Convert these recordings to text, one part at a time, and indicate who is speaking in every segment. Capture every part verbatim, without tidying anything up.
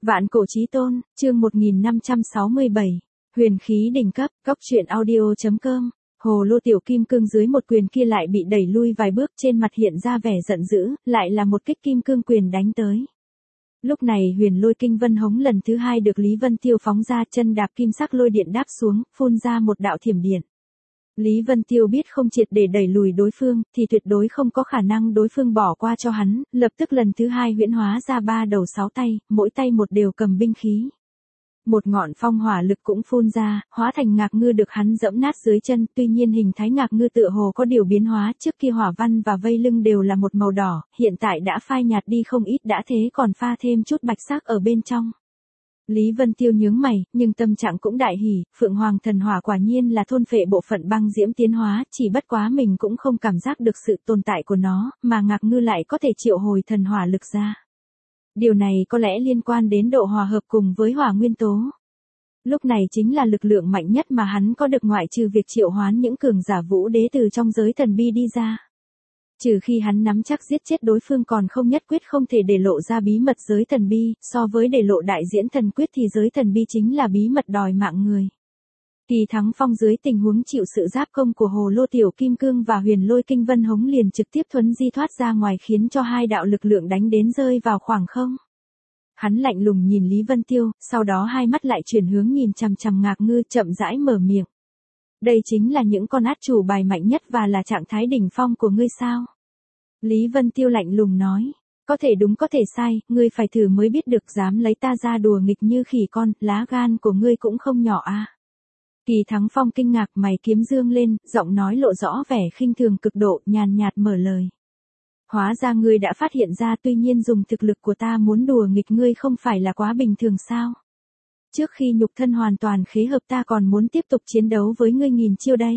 Speaker 1: Vạn cổ chí tôn, chương một nghìn năm trăm sáu mươi bảy. Huyền khí đỉnh cấp, cốc truyện audio.com. Hồ lô tiểu kim cương dưới một quyền kia lại bị đẩy lui vài bước, trên mặt hiện ra vẻ giận dữ, lại là một kích kim cương quyền đánh tới. Lúc này huyền lôi kinh vân hống lần thứ hai được Lý Vân Tiêu phóng ra, chân đạp kim sắc lôi điện đáp xuống, phun ra một đạo thiểm điện. Lý Vân Tiêu biết không triệt để đẩy lùi đối phương, thì tuyệt đối không có khả năng đối phương bỏ qua cho hắn, lập tức lần thứ hai huyễn hóa ra ba đầu sáu tay, mỗi tay một đều cầm binh khí. Một ngọn phong hỏa lực cũng phun ra, hóa thành ngạc ngư được hắn dẫm nát dưới chân, tuy nhiên hình thái ngạc ngư tựa hồ có điều biến hóa, trước kia hỏa văn và vây lưng đều là một màu đỏ, hiện tại đã phai nhạt đi không ít, đã thế còn pha thêm chút bạch sắc ở bên trong. Lý Vân Tiêu nhướng mày, nhưng tâm trạng cũng đại hỉ, Phượng Hoàng thần hỏa quả nhiên là thôn phệ bộ phận băng diễm tiến hóa, chỉ bất quá mình cũng không cảm giác được sự tồn tại của nó, mà ngạc ngư lại có thể triệu hồi thần hỏa lực ra. Điều này có lẽ liên quan đến độ hòa hợp cùng với hỏa nguyên tố. Lúc này chính là lực lượng mạnh nhất mà hắn có được, ngoại trừ việc triệu hoán những cường giả vũ đế từ trong giới thần bi đi ra. Trừ khi hắn nắm chắc giết chết đối phương, còn không nhất quyết không thể để lộ ra bí mật giới thần bi, so với để lộ đại diễn thần quyết thì giới thần bi chính là bí mật đòi mạng người. Kỳ Thắng Phong dưới tình huống chịu sự giáp công của hồ lô tiểu kim cương và huyền lôi kinh vân hống liền trực tiếp thuấn di thoát ra ngoài, khiến cho hai đạo lực lượng đánh đến rơi vào khoảng không. Hắn lạnh lùng nhìn Lý Vân Tiêu, sau đó hai mắt lại chuyển hướng nhìn chằm chằm ngạc ngư, chậm rãi mở miệng. Đây chính là những con át chủ bài mạnh nhất và là trạng thái đỉnh phong của ngươi sao? Lý Vân Tiêu lạnh lùng nói. Có thể đúng có thể sai, ngươi phải thử mới biết được, dám lấy ta ra đùa nghịch như khỉ con, lá gan của ngươi cũng không nhỏ à. Kỳ Thắng Phong kinh ngạc, mày kiếm dương lên, giọng nói lộ rõ vẻ khinh thường cực độ, nhàn nhạt mở lời. Hóa ra ngươi đã phát hiện ra, tuy nhiên dùng thực lực của ta muốn đùa nghịch ngươi không phải là quá bình thường sao? Trước khi nhục thân hoàn toàn khế hợp ta còn muốn tiếp tục chiến đấu với ngươi nghìn chiêu đây.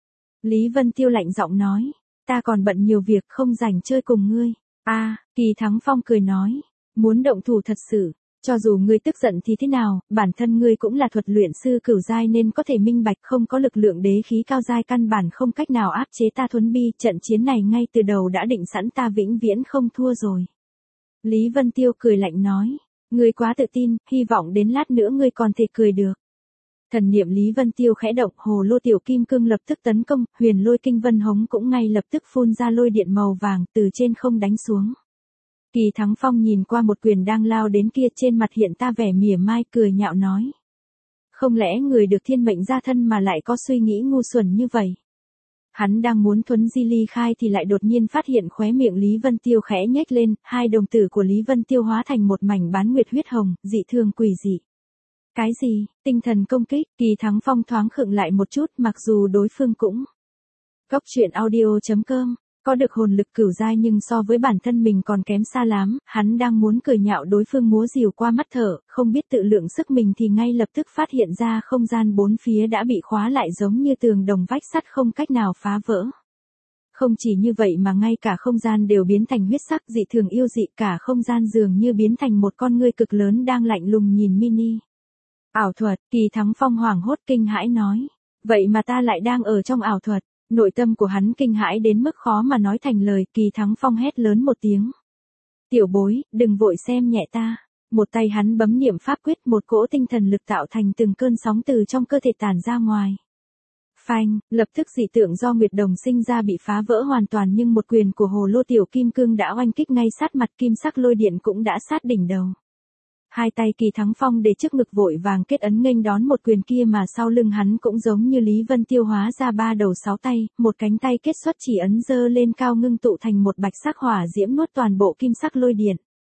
Speaker 1: Lý Vân Tiêu lạnh giọng nói, ta còn bận nhiều việc không rảnh chơi cùng ngươi. A, à, Kỳ Thắng Phong cười nói, muốn động thủ thật sự, cho dù ngươi tức giận thì thế nào, bản thân ngươi cũng là thuật luyện sư cửu giai nên có thể minh bạch, không có lực lượng đế khí cao giai căn bản không cách nào áp chế ta thuấn bi, trận chiến này ngay từ đầu đã định sẵn ta vĩnh viễn không thua rồi. Lý Vân Tiêu cười lạnh nói, ngươi quá tự tin, hy vọng đến lát nữa ngươi còn thể cười được. Thần niệm Lý Vân Tiêu khẽ động, hồ lô tiểu kim cương lập tức tấn công, huyền lôi kinh vân hống cũng ngay lập tức phun ra lôi điện màu vàng, từ trên không đánh xuống. Kỳ Thắng Phong nhìn qua một quyền đang lao đến kia, trên mặt hiện ta vẻ mỉa mai, cười nhạo nói. Không lẽ người được thiên mệnh gia thân mà lại có suy nghĩ ngu xuẩn như vậy? Hắn đang muốn thuấn di ly khai thì lại đột nhiên phát hiện khóe miệng Lý Vân Tiêu khẽ nhếch lên, hai đồng tử của Lý Vân Tiêu hóa thành một mảnh bán nguyệt huyết hồng, dị thường quỷ dị. Cái gì? Tinh thần công kích? Kỳ Thắng Phong thoáng khựng lại một chút, mặc dù đối phương cũng cốc truyện audio.com có được hồn lực cửu giai, nhưng so với bản thân mình còn kém xa lắm, hắn đang muốn cười nhạo đối phương múa rìu qua mắt thở, không biết tự lượng sức mình thì ngay lập tức phát hiện ra không gian bốn phía đã bị khóa lại giống như tường đồng vách sắt không cách nào phá vỡ. Không chỉ như vậy mà ngay cả không gian đều biến thành huyết sắc, dị thường yêu dị, cả không gian dường như biến thành một con ngươi cực lớn đang lạnh lùng nhìn mini. Ảo thuật? Kỳ Thắng Phong hoảng hốt kinh hãi nói. Vậy mà ta lại đang ở trong ảo thuật. Nội tâm của hắn kinh hãi đến mức khó mà nói thành lời. Kỳ Thắng Phong hét lớn một tiếng. Tiểu bối, đừng vội xem nhẹ ta. Một tay hắn bấm niệm pháp quyết, một cỗ tinh thần lực tạo thành từng cơn sóng từ trong cơ thể tản ra ngoài. Phanh, lập tức dị tượng do Nguyệt Đồng sinh ra bị phá vỡ hoàn toàn, nhưng một quyền của hồ lô tiểu kim cương đã oanh kích ngay sát mặt, kim sắc lôi điện cũng đã sát đỉnh đầu. Hai tay Kỳ Thắng Phong để trước ngực vội vàng kết ấn nghênh đón một quyền kia, mà sau lưng hắn cũng giống như Lý Vân Tiêu hóa ra ba đầu sáu tay, một cánh tay kết xuất chỉ ấn giơ lên cao ngưng tụ thành một bạch sắc hỏa diễm nuốt toàn bộ kim sắc lôi điện.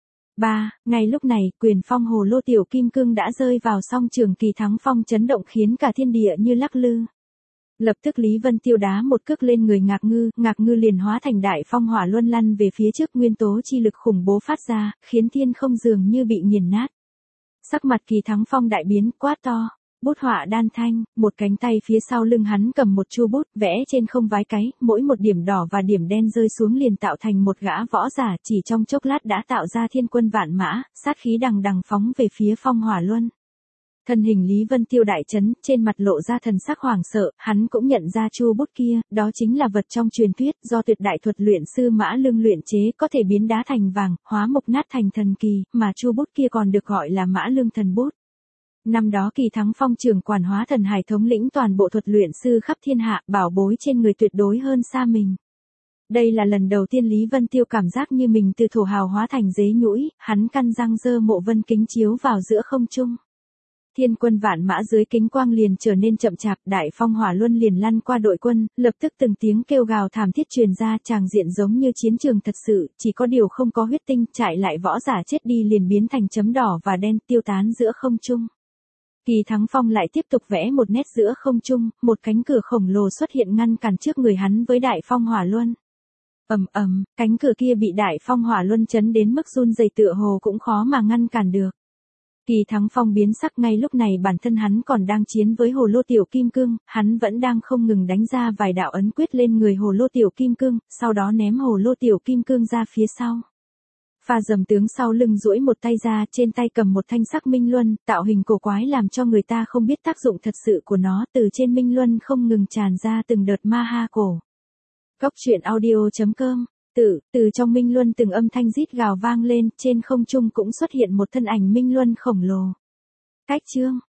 Speaker 1: Ba, ngay lúc này, quyền phong hồ lô tiểu kim cương đã rơi vào song trường Kỳ Thắng Phong, chấn động khiến cả thiên địa như lắc lư. Lập tức Lý Vân Tiêu đá một cước lên người ngạc ngư, ngạc ngư liền hóa thành đại phong hỏa luân lăn về phía trước, nguyên tố chi lực khủng bố phát ra, khiến thiên không dường như bị nghiền nát. Sắc mặt Kỳ Thắng Phong đại biến, quát to, bút họa đan thanh, một cánh tay phía sau lưng hắn cầm một chu bút, vẽ trên không vái cái, mỗi một điểm đỏ và điểm đen rơi xuống liền tạo thành một gã võ giả, chỉ trong chốc lát đã tạo ra thiên quân vạn mã, sát khí đằng đằng phóng về phía phong hỏa luân. Thân hình Lý Vân Tiêu đại chấn, trên mặt lộ ra thần sắc hoảng sợ, hắn cũng nhận ra chu bút kia, đó chính là vật trong truyền thuyết, do tuyệt đại thuật luyện sư Mã Lương luyện chế, có thể biến đá thành vàng, hóa mục nát thành thần kỳ, mà chu bút kia còn được gọi là Mã Lương thần bút. Năm đó Kỳ Thắng Phong trưởng quản hóa thần hải thống lĩnh toàn bộ thuật luyện sư khắp thiên hạ, bảo bối trên người tuyệt đối hơn xa mình. Đây là lần đầu tiên Lý Vân Tiêu cảm giác như mình từ thổ hào hóa thành dế nhũi, hắn căn răng giơ mộ vân kính chiếu vào giữa không trung. Thiên quân vạn mã dưới kính quang liền trở nên chậm chạp, đại phong hỏa luân liền lăn qua đội quân, lập tức từng tiếng kêu gào thảm thiết truyền ra, tràng diện giống như chiến trường thật sự, chỉ có điều không có huyết tinh, chạy lại võ giả chết đi liền biến thành chấm đỏ và đen tiêu tán giữa không trung. Kỳ Thắng Phong lại tiếp tục vẽ một nét giữa không trung, một cánh cửa khổng lồ xuất hiện ngăn cản trước người hắn với đại phong hỏa luân. Ầm ầm, cánh cửa kia bị đại phong hỏa luân chấn đến mức run rẩy tựa hồ cũng khó mà ngăn cản được. Kỳ Thắng Phong biến sắc, ngay lúc này bản thân hắn còn đang chiến với hồ lô tiểu kim cương, hắn vẫn đang không ngừng đánh ra vài đạo ấn quyết lên người hồ lô tiểu kim cương, sau đó ném hồ lô tiểu kim cương ra phía sau. Pha Dầm tướng sau lưng duỗi một tay ra, trên tay cầm một thanh sắc minh luân, tạo hình cổ quái làm cho người ta không biết tác dụng thật sự của nó, từ trên minh luân không ngừng tràn ra từng đợt ma ha cổ. Cốc truyện audio chấm com. Tự, từ trong minh luân từng âm thanh rít gào vang lên, trên không trung cũng xuất hiện một thân ảnh minh luân khổng lồ. Cách chương,